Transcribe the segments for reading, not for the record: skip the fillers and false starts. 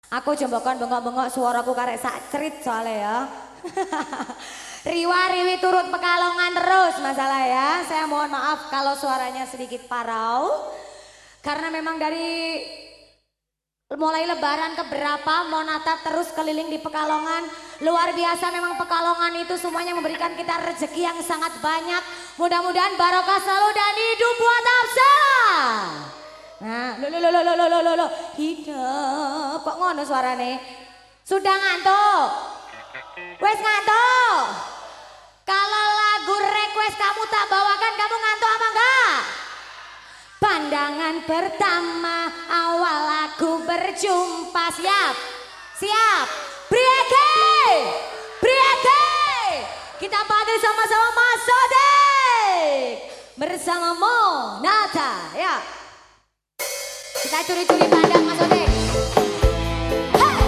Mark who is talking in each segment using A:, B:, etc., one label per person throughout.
A: Aku jembokon bengok-bengok suaraku karek sak cerit soalnya ya. Riwa-riwi turut Pekalongan terus masalah ya. Saya mohon maaf kalau suaranya sedikit parau. Karena memang dari mulai lebaran keberapa Monata terus keliling di Pekalongan. Luar biasa memang Pekalongan itu semuanya memberikan kita rezeki yang sangat banyak. Mudah-mudahan barokah selalu dan hidup buat Absela. Nah, lo hidup kok ngono suarane? Sudah ngantuk? Wes ngantuk? Kalau lagu request kamu tak bawakan, kamu ngantuk apa enggak? Pandangan pertama awal aku berjumpa. Siap? Siap? Brieke! Brieke! Kita panggil sama-sama Mas Sodik bersama Monata ya. Kita curi-curi pandang Mas Sodik. Hey!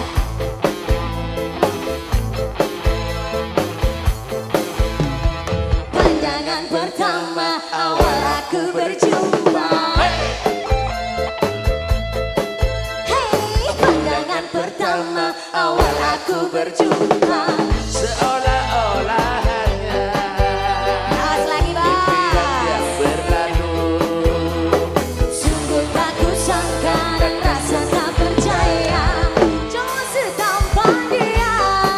A: Pandangan pertama awal aku berjumpa. Hey, pandangan pertama awal aku berjumpa.
B: Seolah-olah hanya
A: lagi
B: impian yang berlalu.
A: Sungguh tak kusangka dan rasa tak percaya, cuma setampan dia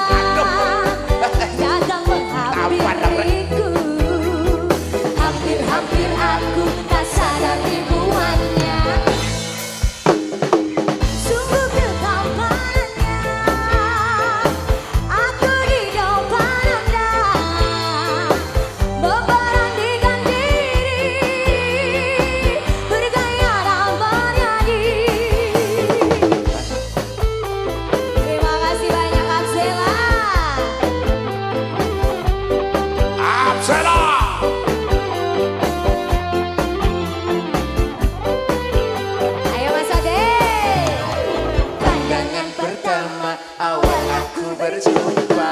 A: datang menghampiriku. Hampir-hampir aku tak sadar ribuannya. Sungguh ketampanannya, aku di depan Anda memberanikan diri, bergaya dan bernyanyi. Terima kasih banyak Absela.
B: Absela!
A: Ayo Mas Sodik.
B: Pandangan pertama awal aku berjumpa.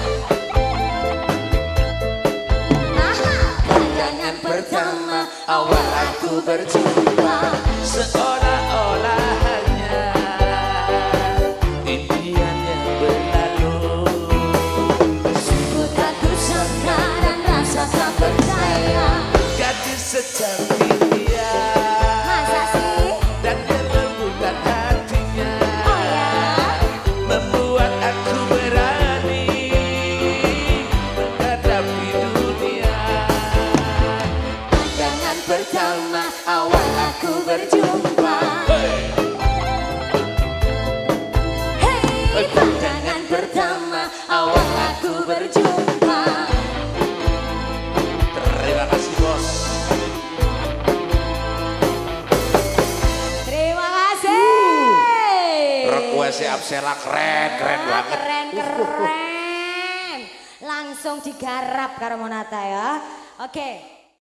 B: Pandangan pertama awal aku berjumpa. Seolah-olah hanya impian yang berlalu.
A: Sungguh tak kusangka dan rasa tak percaya.
B: Gadis secantik dia
A: Masa sih?
B: dan kelembutan hatinya
A: Oh ya?
B: membuat aku berani menghadapi dunia.
A: Pandangan pertama awal aku berjumpa. Hey, pandangan pertama awal aku berjumpa.
B: Terima kasih bos.
A: Terima kasih.
B: Request Absela keren banget.
A: Keren. Langsung digarap karo Monata ya. Oke.